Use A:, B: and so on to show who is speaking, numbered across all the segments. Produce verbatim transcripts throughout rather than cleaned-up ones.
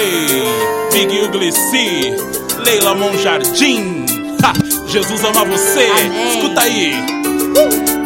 A: Ei, Big Ugly C, Leila Monjardim. Ha, Jesus ama você.
B: Amém.
A: Escuta aí. Uh!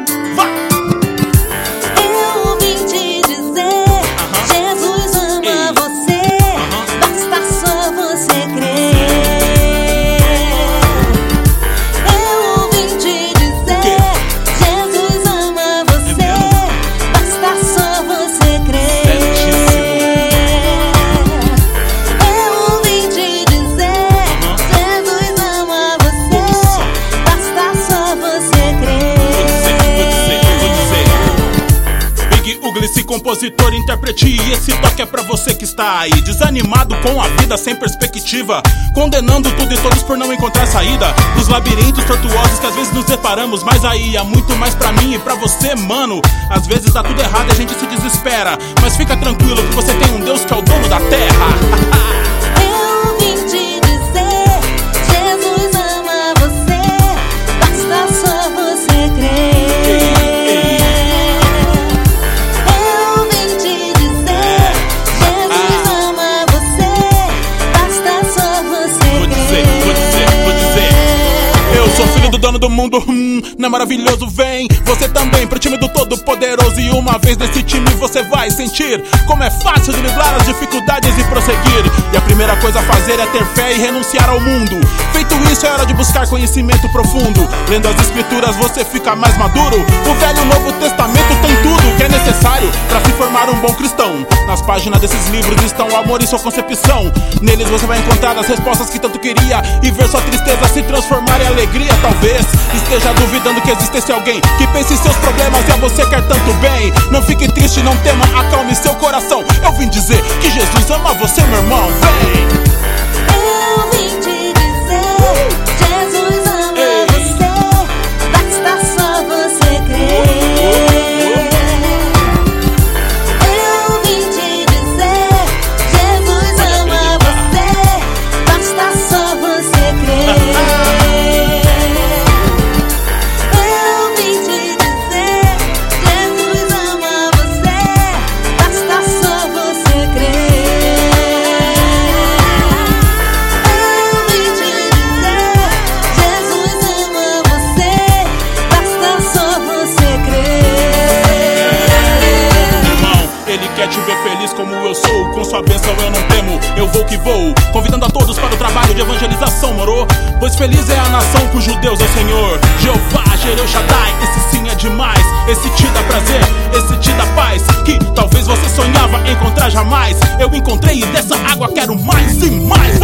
A: Esse compositor, interprete esse toque é pra você que está aí desanimado com a vida, sem perspectiva, condenando tudo e todos por não encontrar saída dos labirintos tortuosos que às vezes nos deparamos. Mas aí há muito mais pra mim e pra você, mano. Às vezes dá tudo errado e a gente se desespera, mas fica tranquilo que você tem um Deus que é o dono da terra.
B: Eu vim te dizer, Jesus ama você, basta só você crer.
A: Do dono do mundo, hum, não é maravilhoso? Vem, você também pro time do Todo-Poderoso. E uma vez nesse time você vai sentir como é fácil driblar as dificuldades e prosseguir. E a primeira coisa a fazer é ter fé e renunciar ao mundo. Feito isso, é hora de buscar conhecimento profundo. Lendo as escrituras você fica mais maduro. O Velho e o Novo Testamento tem tudo que é necessário pra se formar um bom cristão. Nas páginas desses livros estão o amor e sua concepção. Neles você vai encontrar as respostas que tanto queria e ver sua tristeza se transformar em alegria. Talvez esteja duvidando que existisse alguém que pense em seus problemas e a você quer tanto bem. Não fique triste, não tema, acalme seu coração. Eu vim dizer que Jesus ama você, meu irmão. Vem!
B: Eu vim te dizer, Jesus ama você, basta só você crer. Eu vim te dizer, Jesus ama você, basta só você crer.
A: Te ver feliz como eu sou, com sua bênção eu não temo, eu vou que vou, convidando a todos para o trabalho de evangelização, moro? Pois feliz é a nação cujo Deus é o Senhor, Jeová, Jereu Shaddai, esse sim é demais, esse te dá prazer, esse te dá paz, que talvez você sonhava encontrar jamais, eu encontrei e dessa água quero mais e mais.